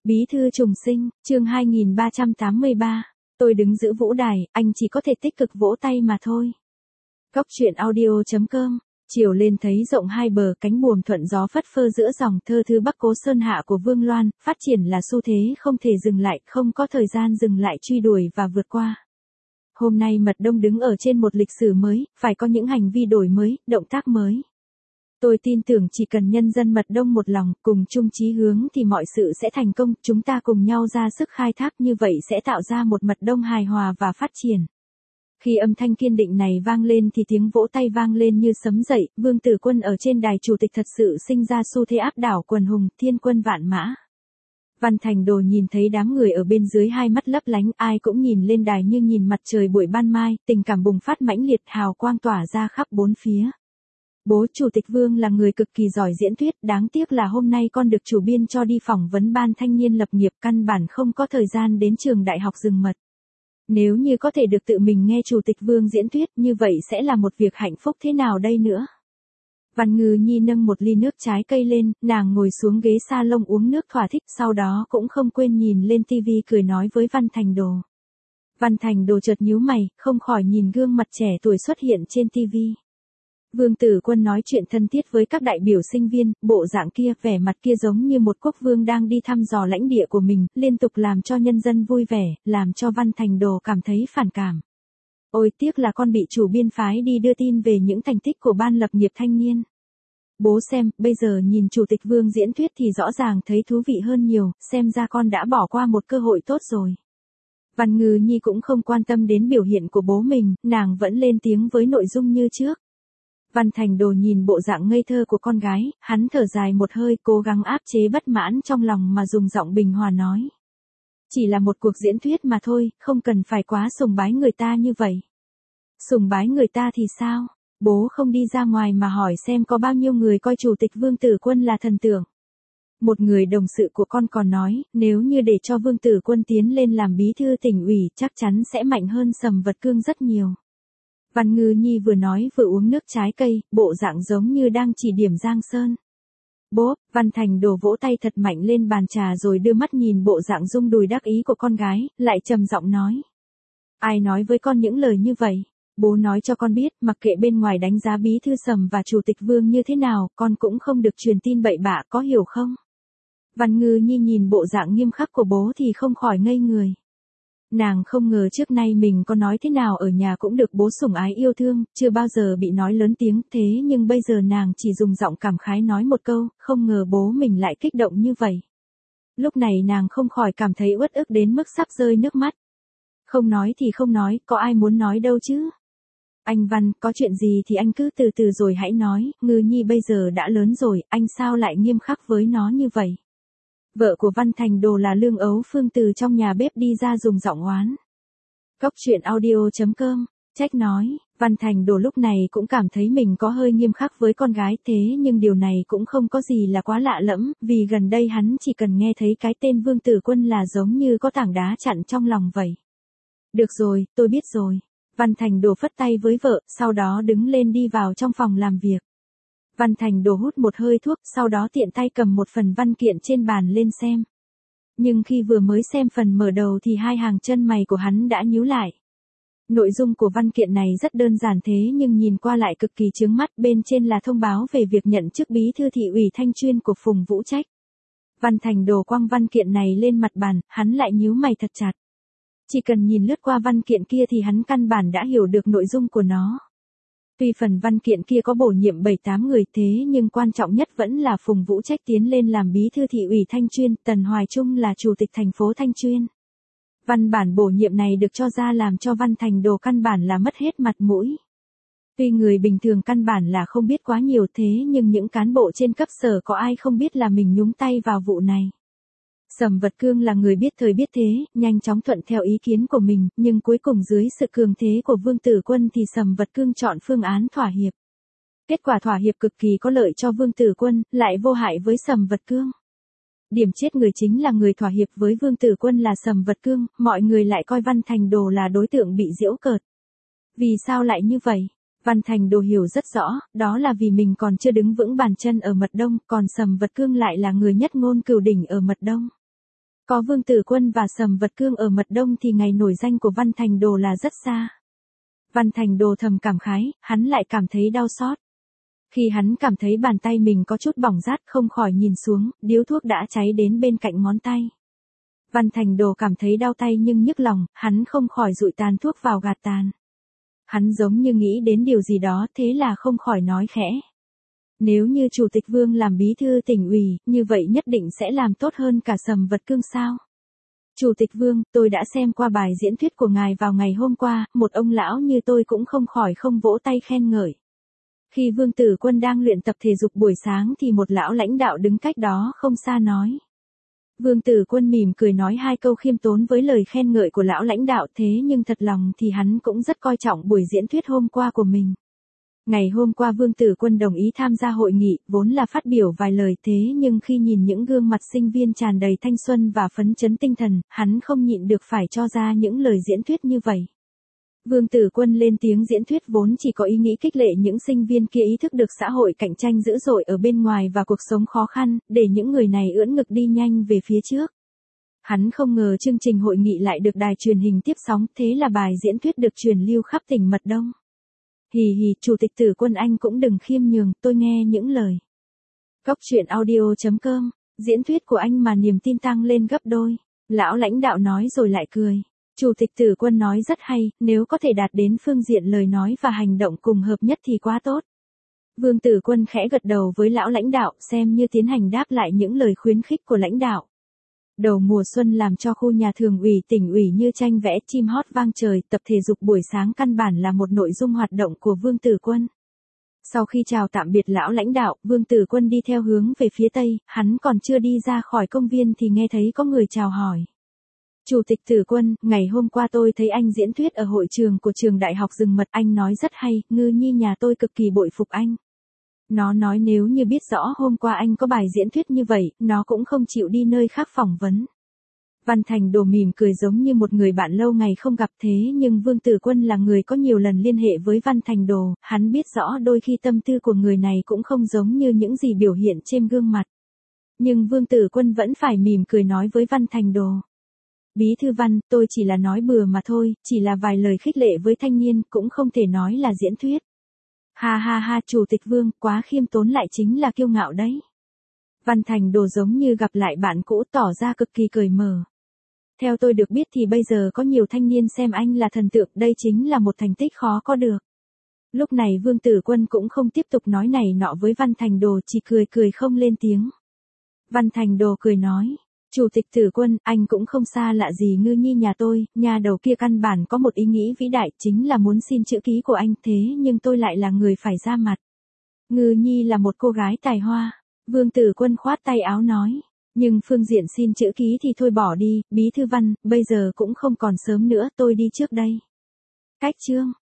Bí thư trùng sinh, chương 2383. Tôi đứng giữa vũ đài, anh chỉ có thể tích cực vỗ tay mà thôi. Góc truyện audio.com. Chiều lên thấy rộng hai bờ, cánh buồm thuận gió phất phơ giữa dòng thơ thư Bắc Cố Sơn Hạ của Vương Loan, phát triển là xu thế không thể dừng lại, không có thời gian dừng lại truy đuổi và vượt qua. Hôm nay Mật Đông đứng ở trên một lịch sử mới, phải có những hành vi đổi mới, động tác mới. Tôi tin tưởng chỉ cần nhân dân Mật Đông một lòng, cùng chung chí hướng thì mọi sự sẽ thành công, chúng ta cùng nhau ra sức khai thác, như vậy sẽ tạo ra một Mật Đông hài hòa và phát triển. Khi âm thanh kiên định này vang lên thì tiếng vỗ tay vang lên như sấm dậy, Vương Tử Quân ở trên đài chủ tịch thật sự sinh ra xu thế áp đảo quần hùng, thiên quân vạn mã. Văn Thành Đồ nhìn thấy đám người ở bên dưới, hai mắt lấp lánh, ai cũng nhìn lên đài như nhìn mặt trời buổi ban mai, tình cảm bùng phát mãnh liệt, hào quang tỏa ra khắp bốn phía. Bố Chủ tịch Vương là người cực kỳ giỏi diễn thuyết, đáng tiếc là hôm nay con được chủ biên cho đi phỏng vấn ban thanh niên lập nghiệp, căn bản không có thời gian đến trường đại học rừng mật. Nếu như có thể được tự mình nghe Chủ tịch Vương diễn thuyết, như vậy sẽ là một việc hạnh phúc thế nào đây nữa. Văn Ngư Nhi nâng một ly nước trái cây lên, nàng ngồi xuống ghế salon uống nước thỏa thích, sau đó cũng không quên nhìn lên tivi cười nói với Văn Thành Đồ. Văn Thành Đồ chợt nhíu mày, không khỏi nhìn gương mặt trẻ tuổi xuất hiện trên tivi. Vương Tử Quân nói chuyện thân thiết với các đại biểu sinh viên, bộ dạng kia, vẻ mặt kia giống như một quốc vương đang đi thăm dò lãnh địa của mình, liên tục làm cho nhân dân vui vẻ, làm cho Văn Thành Đồ cảm thấy phản cảm. Ôi tiếc là con bị chủ biên phái đi đưa tin về những thành tích của ban lập nghiệp thanh niên. Bố xem, bây giờ nhìn Chủ tịch Vương diễn thuyết thì rõ ràng thấy thú vị hơn nhiều, xem ra con đã bỏ qua một cơ hội tốt rồi. Văn Ngư Nhi cũng không quan tâm đến biểu hiện của bố mình, nàng vẫn lên tiếng với nội dung như trước. Văn Thành Đồ nhìn bộ dạng ngây thơ của con gái, hắn thở dài một hơi, cố gắng áp chế bất mãn trong lòng mà dùng giọng bình hòa nói. Chỉ là một cuộc diễn thuyết mà thôi, không cần phải quá sùng bái người ta như vậy. Sùng bái người ta thì sao? Bố không đi ra ngoài mà hỏi xem có bao nhiêu người coi Chủ tịch Vương Tử Quân là thần tượng. Một người đồng sự của con còn nói, nếu như để cho Vương Tử Quân tiến lên làm bí thư tỉnh ủy, chắc chắn sẽ mạnh hơn Sầm Vật Cương rất nhiều. Văn Ngư Nhi vừa nói vừa uống nước trái cây, bộ dạng giống như đang chỉ điểm Giang Sơn. Bố, Văn Thành Đồ vỗ tay thật mạnh lên bàn trà rồi đưa mắt nhìn bộ dạng rung đùi đắc ý của con gái, lại trầm giọng nói. Ai nói với con những lời như vậy? Bố nói cho con biết, mặc kệ bên ngoài đánh giá bí thư Sầm và Chủ tịch Vương như thế nào, con cũng không được truyền tin bậy bạ, có hiểu không? Văn Ngư Nhi nhìn bộ dạng nghiêm khắc của bố thì không khỏi ngây người. Nàng không ngờ trước nay mình có nói thế nào ở nhà cũng được bố sủng ái yêu thương, chưa bao giờ bị nói lớn tiếng, thế nhưng bây giờ nàng chỉ dùng giọng cảm khái nói một câu, không ngờ bố mình lại kích động như vậy. Lúc này nàng không khỏi cảm thấy uất ức đến mức sắp rơi nước mắt. Không nói thì không nói, có ai muốn nói đâu chứ. Anh Văn, có chuyện gì thì anh cứ từ từ rồi hãy nói, Ngư Nhi bây giờ đã lớn rồi, anh sao lại nghiêm khắc với nó như vậy? Vợ của Văn Thành Đồ là Lương Ấu Phương từ trong nhà bếp đi ra dùng giọng oán. Góc truyện audio.com, trách nói, Văn Thành Đồ lúc này cũng cảm thấy mình có hơi nghiêm khắc với con gái, thế nhưng điều này cũng không có gì là quá lạ lẫm, vì gần đây hắn chỉ cần nghe thấy cái tên Vương Tử Quân là giống như có tảng đá chặn trong lòng vậy. Được rồi, tôi biết rồi. Văn Thành Đồ phất tay với vợ, sau đó đứng lên đi vào trong phòng làm việc. Văn Thành Đồ hút một hơi thuốc, sau đó tiện tay cầm một phần văn kiện trên bàn lên xem. Nhưng khi vừa mới xem phần mở đầu thì hai hàng chân mày của hắn đã nhíu lại. Nội dung của văn kiện này rất đơn giản thế nhưng nhìn qua lại cực kỳ chướng mắt, bên trên là thông báo về việc nhận chức bí thư thị ủy Thanh Chuyên của Phùng Vũ Trách. Văn Thành Đồ quăng văn kiện này lên mặt bàn, hắn lại nhíu mày thật chặt. Chỉ cần nhìn lướt qua văn kiện kia thì hắn căn bản đã hiểu được nội dung của nó. Tuy phần văn kiện kia có bổ nhiệm 7-8 người thế nhưng quan trọng nhất vẫn là Phùng Vũ Trách tiến lên làm bí thư thị ủy Thanh Chuyên, Tần Hoài Trung là chủ tịch thành phố Thanh Chuyên. Văn bản bổ nhiệm này được cho ra làm cho Văn Thành Đồ căn bản là mất hết mặt mũi. Tuy người bình thường căn bản là không biết quá nhiều thế nhưng những cán bộ trên cấp sở có ai không biết là mình nhúng tay vào vụ này. Sầm Vật Cương là người biết thời biết thế, nhanh chóng thuận theo ý kiến của mình, nhưng cuối cùng dưới sự cường thế của Vương Tử Quân thì Sầm Vật Cương chọn phương án thỏa hiệp. Kết quả thỏa hiệp cực kỳ có lợi cho Vương Tử Quân, lại vô hại với Sầm Vật Cương. Điểm chết người chính là người thỏa hiệp với Vương Tử Quân là Sầm Vật Cương, mọi người lại coi Văn Thành Đồ là đối tượng bị giễu cợt. Vì sao lại như vậy? Văn Thành Đồ hiểu rất rõ, đó là vì mình còn chưa đứng vững bàn chân ở Mật Đông, còn Sầm Vật Cương lại là người nhất ngôn cửu đỉnh ở Mật Đông. Có Vương Tử Quân và Sầm Vật Cương ở Mật Đông thì ngày nổi danh của Văn Thành Đồ là rất xa. Văn Thành Đồ thầm cảm khái, hắn lại cảm thấy đau xót. Khi hắn cảm thấy bàn tay mình có chút bỏng rát không khỏi nhìn xuống, điếu thuốc đã cháy đến bên cạnh ngón tay. Văn Thành Đồ cảm thấy đau tay nhưng nhức lòng, hắn không khỏi dụi tàn thuốc vào gạt tàn. Hắn giống như nghĩ đến điều gì đó thế là không khỏi nói khẽ. Nếu như Chủ tịch Vương làm bí thư tỉnh ủy, như vậy nhất định sẽ làm tốt hơn cả Sầm Vật Cương sao? Chủ tịch Vương, tôi đã xem qua bài diễn thuyết của ngài vào ngày hôm qua, một ông lão như tôi cũng không khỏi không vỗ tay khen ngợi. Khi Vương Tử Quân đang luyện tập thể dục buổi sáng thì một lão lãnh đạo đứng cách đó không xa nói. Vương Tử Quân mỉm cười nói hai câu khiêm tốn với lời khen ngợi của lão lãnh đạo, thế nhưng thật lòng thì hắn cũng rất coi trọng buổi diễn thuyết hôm qua của mình. Ngày hôm qua Vương Tử Quân đồng ý tham gia hội nghị, vốn là phát biểu vài lời, thế nhưng khi nhìn những gương mặt sinh viên tràn đầy thanh xuân và phấn chấn tinh thần, hắn không nhịn được phải cho ra những lời diễn thuyết như vậy. Vương Tử Quân lên tiếng diễn thuyết vốn chỉ có ý nghĩ khích lệ những sinh viên kia ý thức được xã hội cạnh tranh dữ dội ở bên ngoài và cuộc sống khó khăn, để những người này ưỡn ngực đi nhanh về phía trước. Hắn không ngờ chương trình hội nghị lại được đài truyền hình tiếp sóng, thế là bài diễn thuyết được truyền lưu khắp tỉnh Mật Đông. Hì hì, Chủ tịch Tử Quân anh cũng đừng khiêm nhường, tôi nghe những lời. Góc truyện audio.com, diễn thuyết của anh mà niềm tin tăng lên gấp đôi. Lão lãnh đạo nói rồi lại cười. Chủ tịch Tử Quân nói rất hay, nếu có thể đạt đến phương diện lời nói và hành động cùng hợp nhất thì quá tốt. Vương Tử Quân khẽ gật đầu với lão lãnh đạo, xem như tiến hành đáp lại những lời khuyến khích của lãnh đạo. Đầu mùa xuân làm cho khu nhà thường ủy tỉnh ủy như tranh vẽ, chim hót vang trời, tập thể dục buổi sáng căn bản là một nội dung hoạt động của Vương Tử Quân. Sau khi chào tạm biệt lão lãnh đạo, Vương Tử Quân đi theo hướng về phía tây, hắn còn chưa đi ra khỏi công viên thì nghe thấy có người chào hỏi. Chủ tịch Tử Quân, ngày hôm qua tôi thấy anh diễn thuyết ở hội trường của trường Đại học Rừng Mật, anh nói rất hay, Ngư Nhi nhà tôi cực kỳ bội phục anh. Nó nói nếu như biết rõ hôm qua anh có bài diễn thuyết như vậy, nó cũng không chịu đi nơi khác phỏng vấn. Văn Thành Đồ mỉm cười giống như một người bạn lâu ngày không gặp, thế nhưng Vương Tử Quân là người có nhiều lần liên hệ với Văn Thành Đồ, hắn biết rõ đôi khi tâm tư của người này cũng không giống như những gì biểu hiện trên gương mặt. Nhưng Vương Tử Quân vẫn phải mỉm cười nói với Văn Thành Đồ. Bí thư Văn, tôi chỉ là nói bừa mà thôi, chỉ là vài lời khích lệ với thanh niên, cũng không thể nói là diễn thuyết. Ha ha ha, Chủ tịch Vương, quá khiêm tốn lại chính là kiêu ngạo đấy. Văn Thành Đồ giống như gặp lại bạn cũ, tỏ ra cực kỳ cởi mở. Theo tôi được biết thì bây giờ có nhiều thanh niên xem anh là thần tượng, đây chính là một thành tích khó có được. Lúc này Vương Tử Quân cũng không tiếp tục nói này nọ với Văn Thành Đồ, chỉ cười cười không lên tiếng. Văn Thành Đồ cười nói. Chủ tịch Tử Quân, anh cũng không xa lạ gì Ngư Nhi nhà tôi, nhà đầu kia căn bản có một ý nghĩ vĩ đại, chính là muốn xin chữ ký của anh, thế nhưng tôi lại là người phải ra mặt. Ngư Nhi là một cô gái tài hoa. Vương Tử Quân khoát tay áo nói. Nhưng phương diện xin chữ ký thì thôi bỏ đi, Bí thư Văn, bây giờ cũng không còn sớm nữa, tôi đi trước đây. Cách chương.